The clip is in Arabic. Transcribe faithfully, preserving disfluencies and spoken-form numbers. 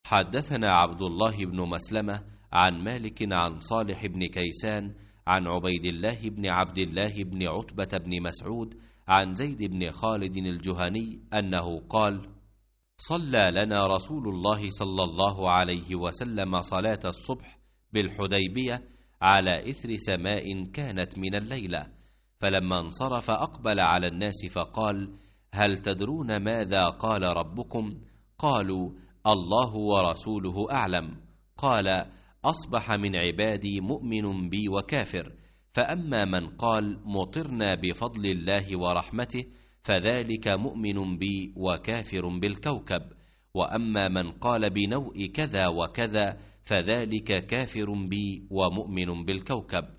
حدثنا عبد الله بن مسلمة عن مالك عن صالح بن كيسان عن عبيد الله بن عبد الله بن عتبة بن مسعود عن زيد بن خالد الجهني أنه قال: صلى لنا رسول الله صلى الله عليه وسلم صلاة الصبح بالحديبية على إثر سماء كانت من الليلة، فلما انصرف أقبل على الناس فقال: هل تدرون ماذا قال ربكم؟ قالوا: الله ورسوله أعلم. قال: أصبح من عبادي مؤمن بي وكافر، فأما من قال مطرنا بفضل الله ورحمته فذلك مؤمن بي وكافر بالكوكب، وأما من قال بنوء كذا وكذا فذلك كافر بي ومؤمن بالكوكب.